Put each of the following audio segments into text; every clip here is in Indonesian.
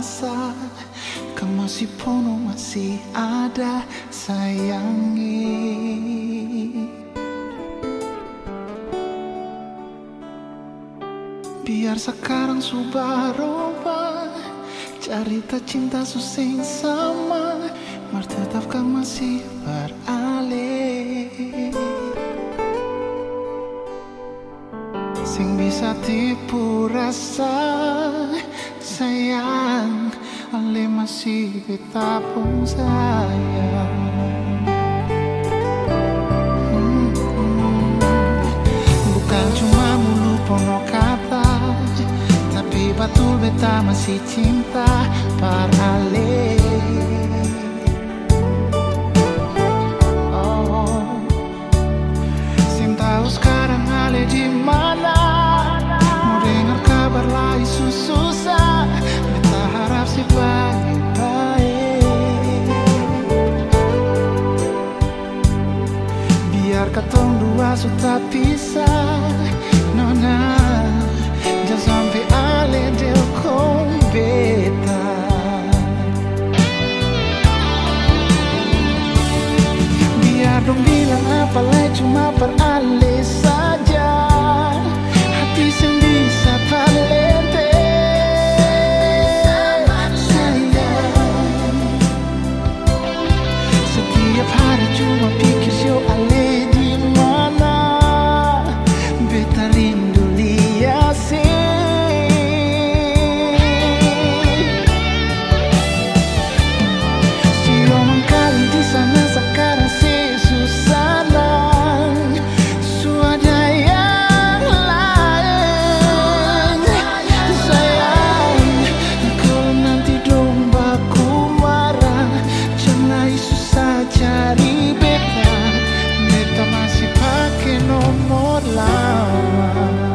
rasa kau masih penuh, masih ada sayangi. Biar sekarang subah rubah, cerita cinta suseng sama, mar tetap kau masih beralih. Sing bisa tipu rasa sayang, ale masih kita pun sayang. Bukan cuma mulu pono kata, tapi betul beta masih cinta par ale. Oh, sing tahu sekarang ale di mana? Mau dengar kabar lagi susah, beta harap si baik-baik. Biar katong dua sudah pisah, nona, jangan sampai ale delkong beta. Biar dong bilang apa lagi, cuma per ale saja, hati sing bisa talente. Sayang, setiap hari cuma pikir show ale di mana, beta rindu lihat sih. Si omong kali di sana sekarang si Susana suada yang lain. Sayang, kalau nanti domba ku marah, jangan susah cari beta, beta masih pakai nomor lama.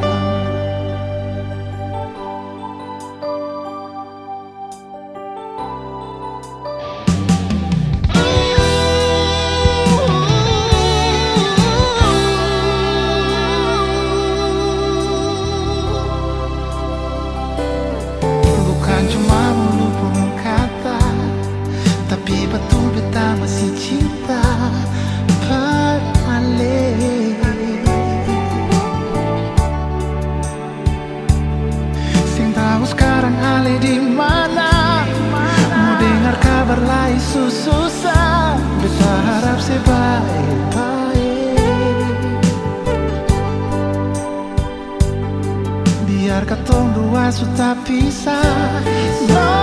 Bukan cuma mulu penuh kata, tapi betul beta masih cinta per ale. Sing tahu sekarang ale di mana? Mau dengar kabar lain susah, beta harap sebaik-baik. Biar katong dua sudah pisah.